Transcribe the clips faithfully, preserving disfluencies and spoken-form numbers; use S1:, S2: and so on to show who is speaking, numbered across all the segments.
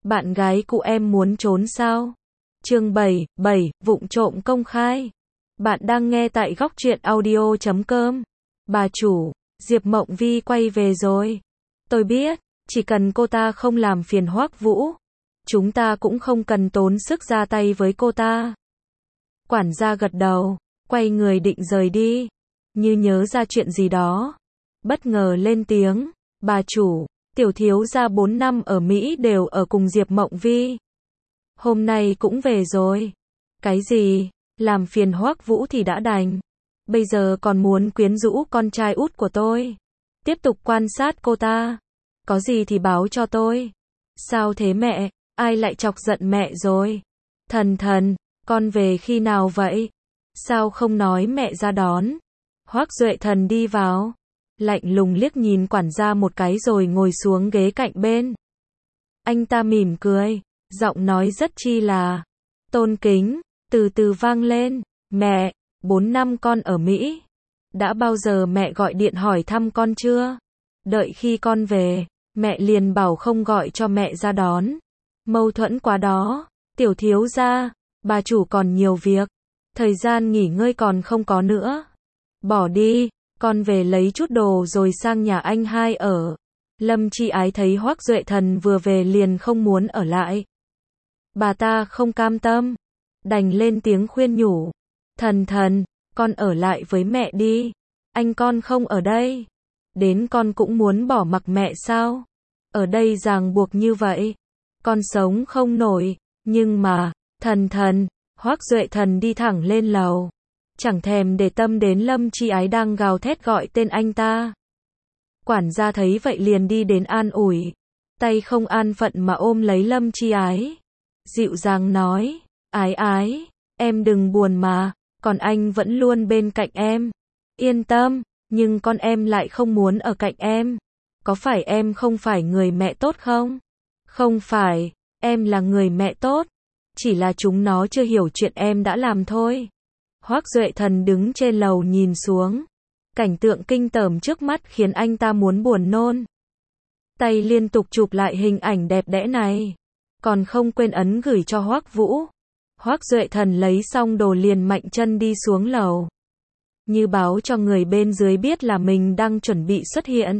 S1: Bạn gái cụ em muốn trốn sao? Chương bảy, bảy, vụng trộm công khai. Bạn đang nghe tại góc truyện audio chấm com. Bà chủ, Diệp Mộng Vi quay về rồi. Tôi biết, chỉ cần cô ta không làm phiền Hoắc Vũ, chúng ta cũng không cần tốn sức ra tay với cô ta. Quản gia gật đầu, quay người định rời đi, như nhớ ra chuyện gì đó, bất ngờ lên tiếng, bà chủ, tiểu thiếu gia bốn năm ở Mỹ đều ở cùng Diệp Mộng Vi. Hôm nay cũng về rồi. Cái gì, làm phiền Hoắc Vũ thì đã đành, bây giờ còn muốn quyến rũ con trai út của tôi. Tiếp tục quan sát cô ta, có gì thì báo cho tôi. Sao thế mẹ, ai lại chọc giận mẹ rồi? Thần thần, con về khi nào vậy? Sao không nói mẹ ra đón? Hoắc Duệ Thần đi vào, lạnh lùng liếc nhìn quản gia một cái rồi ngồi xuống ghế cạnh bên. Anh ta mỉm cười, giọng nói rất chi là tôn kính, từ từ vang lên, mẹ, bốn năm con ở Mỹ. Đã bao giờ mẹ gọi điện hỏi thăm con chưa? Đợi khi con về, mẹ liền bảo không gọi cho mẹ ra đón. Mâu thuẫn quá đó, tiểu thiếu gia, bà chủ còn nhiều việc, thời gian nghỉ ngơi còn không có nữa. Bỏ đi, con về lấy chút đồ rồi sang nhà anh hai ở. Lâm Chi Ái thấy Hoắc Duệ Thần vừa về liền không muốn ở lại. Bà ta không cam tâm, đành lên tiếng khuyên nhủ. Thần thần, con ở lại với mẹ đi, anh con không ở đây. Đến con cũng muốn bỏ mặc mẹ sao? Ở đây ràng buộc như vậy, con sống không nổi. Nhưng mà, thần thần, Hoắc Duệ Thần đi thẳng lên lầu, chẳng thèm để tâm đến Lâm Chi Ái đang gào thét gọi tên anh ta. Quản gia thấy vậy liền đi đến an ủi, tay không an phận mà ôm lấy Lâm Chi Ái, dịu dàng nói, Ái Ái, em đừng buồn mà, còn anh vẫn luôn bên cạnh em. Yên tâm, nhưng con em lại không muốn ở cạnh em. Có phải em không phải người mẹ tốt không? Không phải, em là người mẹ tốt, chỉ là chúng nó chưa hiểu chuyện em đã làm thôi. Hoắc Duệ Thần đứng trên lầu nhìn xuống, cảnh tượng kinh tởm trước mắt khiến anh ta muốn buồn nôn. Tay liên tục chụp lại hình ảnh đẹp đẽ này, còn không quên ấn gửi cho Hoắc Vũ. Hoắc Duệ Thần lấy xong đồ liền mạnh chân đi xuống lầu, như báo cho người bên dưới biết là mình đang chuẩn bị xuất hiện.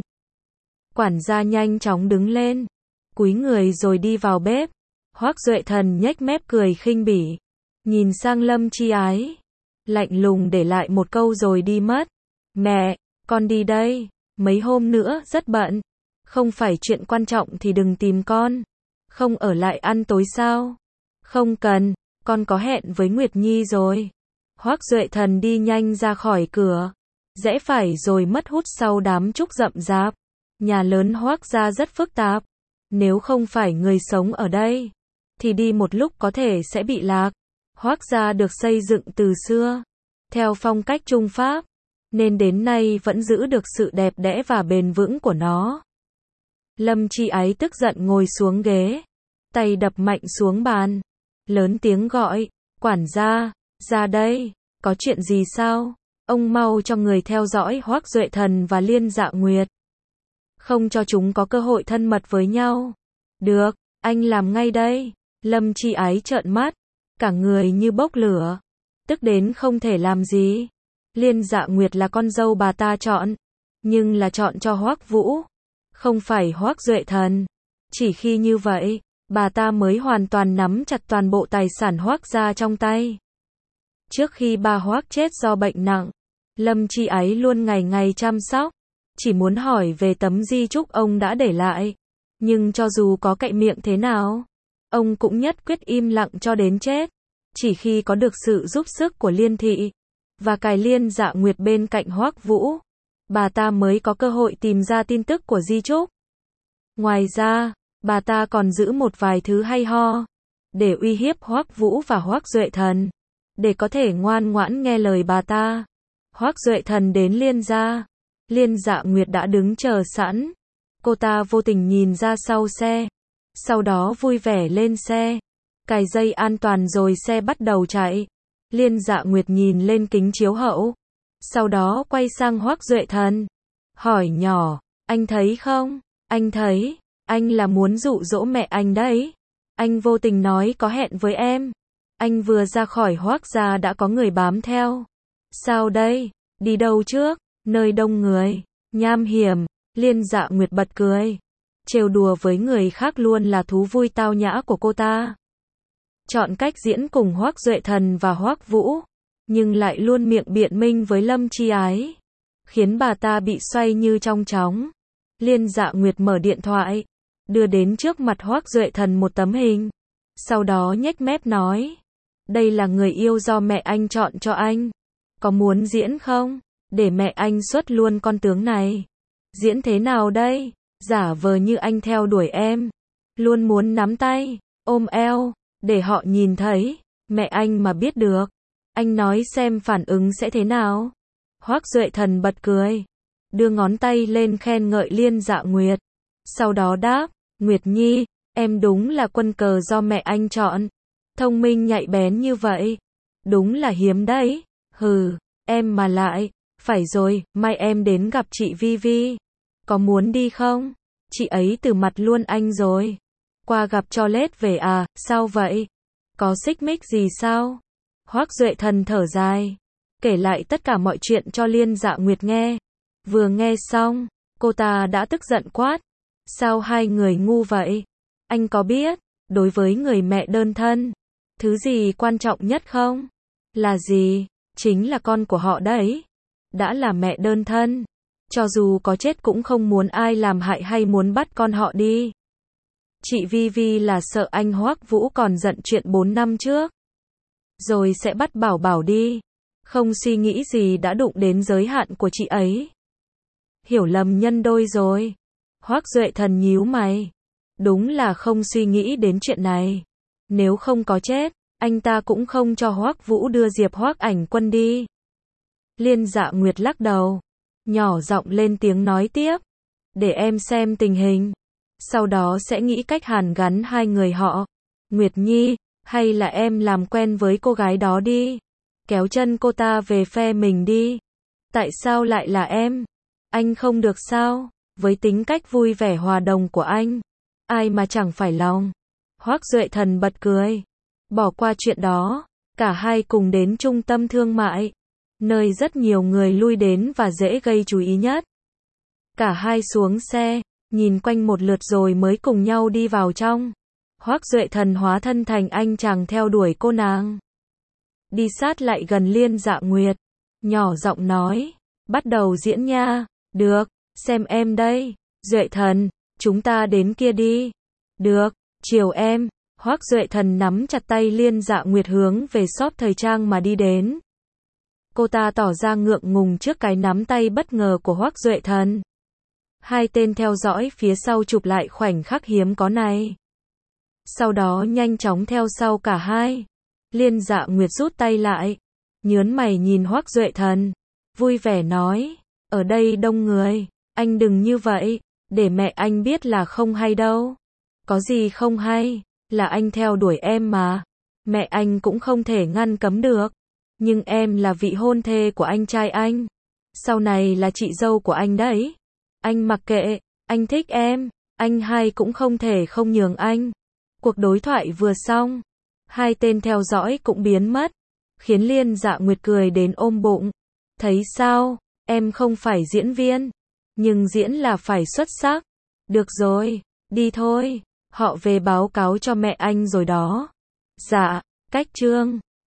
S1: Quản gia nhanh chóng đứng lên, cúi người rồi đi vào bếp. Hoắc Duệ Thần nhếch mép cười khinh bỉ, nhìn sang Lâm Chi Ái, lạnh lùng để lại một câu rồi đi mất. Mẹ, con đi đây, mấy hôm nữa rất bận, không phải chuyện quan trọng thì đừng tìm con. Không ở lại ăn tối sao? Không cần, con có hẹn với Nguyệt Nhi rồi. Hoắc Duệ Thần đi nhanh ra khỏi cửa, rẽ phải rồi mất hút sau đám trúc rậm rạp. Nhà lớn Hoắc gia rất phức tạp, nếu không phải người sống ở đây, thì đi một lúc có thể sẽ bị lạc. Hoắc gia được xây dựng từ xưa, theo phong cách Trung Pháp, nên đến nay vẫn giữ được sự đẹp đẽ và bền vững của nó. Lâm Chi Ái tức giận ngồi xuống ghế, tay đập mạnh xuống bàn, lớn tiếng gọi, quản gia, ra đây, có chuyện gì sao? Ông mau cho người theo dõi Hoắc Duệ Thần và Liên Dạ Nguyệt, không cho chúng có cơ hội thân mật với nhau. Được, anh làm ngay đây. Lâm Chi Ái trợn mắt, cả người như bốc lửa, tức đến không thể làm gì. Liên Dạ Nguyệt là con dâu bà ta chọn, nhưng là chọn cho Hoắc Vũ, không phải Hoắc Duệ Thần. Chỉ khi như vậy, bà ta mới hoàn toàn nắm chặt toàn bộ tài sản Hoắc gia trong tay. Trước khi ba Hoắc chết do bệnh nặng, Lâm Chi Ái luôn ngày ngày chăm sóc, chỉ muốn hỏi về tấm di chúc ông đã để lại. Nhưng cho dù có cậy miệng thế nào, ông cũng nhất quyết im lặng cho đến chết. Chỉ khi có được sự giúp sức của Liên thị và cài Liên Dạ Nguyệt bên cạnh Hoắc Vũ, bà ta mới có cơ hội tìm ra tin tức của di chúc. Ngoài ra, bà ta còn giữ một vài thứ hay ho để uy hiếp Hoắc Vũ và Hoắc Duệ Thần, để có thể ngoan ngoãn nghe lời bà ta. Hoắc Duệ Thần đến Liên gia, Liên Dạ Nguyệt đã đứng chờ sẵn. Cô ta vô tình nhìn ra sau xe, sau đó vui vẻ lên xe, cài dây an toàn rồi xe bắt đầu chạy. Liên Dạ Nguyệt nhìn lên kính chiếu hậu, sau đó quay sang Hoắc Duệ Thần, hỏi nhỏ, anh thấy không? Anh thấy, anh là muốn dụ dỗ mẹ anh đấy. Anh vô tình nói có hẹn với em. Anh vừa ra khỏi Hoác gia đã có người bám theo. Sao đây? Đi đâu trước? Nơi đông người. Nham hiểm. Liên Dạ Nguyệt bật cười. Trêu đùa với người khác luôn là thú vui tao nhã của cô ta. Chọn cách diễn cùng Hoác Duệ Thần và Hoác Vũ, nhưng lại luôn miệng biện minh với Lâm Chi Ái, khiến bà ta bị xoay như trong chóng. Liên Dạ Nguyệt mở điện thoại, đưa đến trước mặt Hoác Duệ Thần một tấm hình. Sau đó nhếch mép nói, đây là người yêu do mẹ anh chọn cho anh. Có muốn diễn không? Để mẹ anh xuất luôn con tướng này. Diễn thế nào đây? Giả vờ như anh theo đuổi em. Luôn muốn nắm tay, ôm eo, để họ nhìn thấy. Mẹ anh mà biết được, anh nói xem phản ứng sẽ thế nào? Hoác Duệ Thần bật cười, đưa ngón tay lên khen ngợi Liên Dạ Nguyệt. Sau đó đáp, Nguyệt Nhi, em đúng là quân cờ do mẹ anh chọn. Thông minh nhạy bén như vậy. Đúng là hiếm đấy. Hừ, em mà lại. Phải rồi, mai em đến gặp chị Vi Vi. Có muốn đi không? Chị ấy từ mặt luôn anh rồi. Qua gặp cho lết về à, sao vậy? Có xích mích gì sao? Hoác Duệ Thần thở dài, kể lại tất cả mọi chuyện cho Liên Dạ Nguyệt nghe. Vừa nghe xong, cô ta đã tức giận quát. Sao hai người ngu vậy? Anh có biết, đối với người mẹ đơn thân, thứ gì quan trọng nhất không? Là gì? Chính là con của họ đấy. Đã là mẹ đơn thân, cho dù có chết cũng không muốn ai làm hại hay muốn bắt con họ đi. Chị Vi Vi là sợ anh Hoác Vũ còn giận chuyện bốn năm trước, rồi sẽ bắt Bảo Bảo đi. Không suy nghĩ gì đã đụng đến giới hạn của chị ấy. Hiểu lầm nhân đôi rồi. Hoác Duệ Thần nhíu mày. Đúng là không suy nghĩ đến chuyện này. Nếu không có chết, anh ta cũng không cho Hoác Vũ đưa Diệp Hoác Ảnh Quân đi. Liên Dạ Nguyệt lắc đầu, nhỏ giọng lên tiếng nói tiếp. Để em xem tình hình. Sau đó sẽ nghĩ cách hàn gắn hai người họ. Nguyệt Nhi, hay là em làm quen với cô gái đó đi. Kéo chân cô ta về phe mình đi. Tại sao lại là em? Anh không được sao? Với tính cách vui vẻ hòa đồng của anh, ai mà chẳng phải lòng. Hoác Duệ Thần bật cười. Bỏ qua chuyện đó, cả hai cùng đến trung tâm thương mại, nơi rất nhiều người lui đến và dễ gây chú ý nhất. Cả hai xuống xe, nhìn quanh một lượt rồi mới cùng nhau đi vào trong. Hoác Duệ Thần hóa thân thành anh chàng theo đuổi cô nàng. Đi sát lại gần Liên Dạ Nguyệt, nhỏ giọng nói, bắt đầu diễn nha. Được, xem em đây. Duệ Thần, chúng ta đến kia đi. Được, chiều em. Hoác Duệ Thần nắm chặt tay Liên Dạ Nguyệt hướng về shop thời trang mà đi đến. Cô ta tỏ ra ngượng ngùng trước cái nắm tay bất ngờ của Hoác Duệ Thần. Hai tên theo dõi phía sau chụp lại khoảnh khắc hiếm có này. Sau đó nhanh chóng theo sau cả hai. Liên Dạ Nguyệt rút tay lại, nhớn mày nhìn Hoác Duệ Thần, vui vẻ nói, ở đây đông người, anh đừng như vậy, để mẹ anh biết là không hay đâu. Có gì không hay, là anh theo đuổi em mà, mẹ anh cũng không thể ngăn cấm được. Nhưng em là vị hôn thê của anh trai anh, sau này là chị dâu của anh đấy. Anh mặc kệ, anh thích em, anh hai cũng không thể không nhường anh. Cuộc đối thoại vừa xong, hai tên theo dõi cũng biến mất, khiến Liên Dạ Nguyệt cười đến ôm bụng. Thấy sao, em không phải diễn viên, nhưng diễn là phải xuất sắc. Được rồi, đi thôi, họ về báo cáo cho mẹ anh rồi đó. Dạ, cách trương.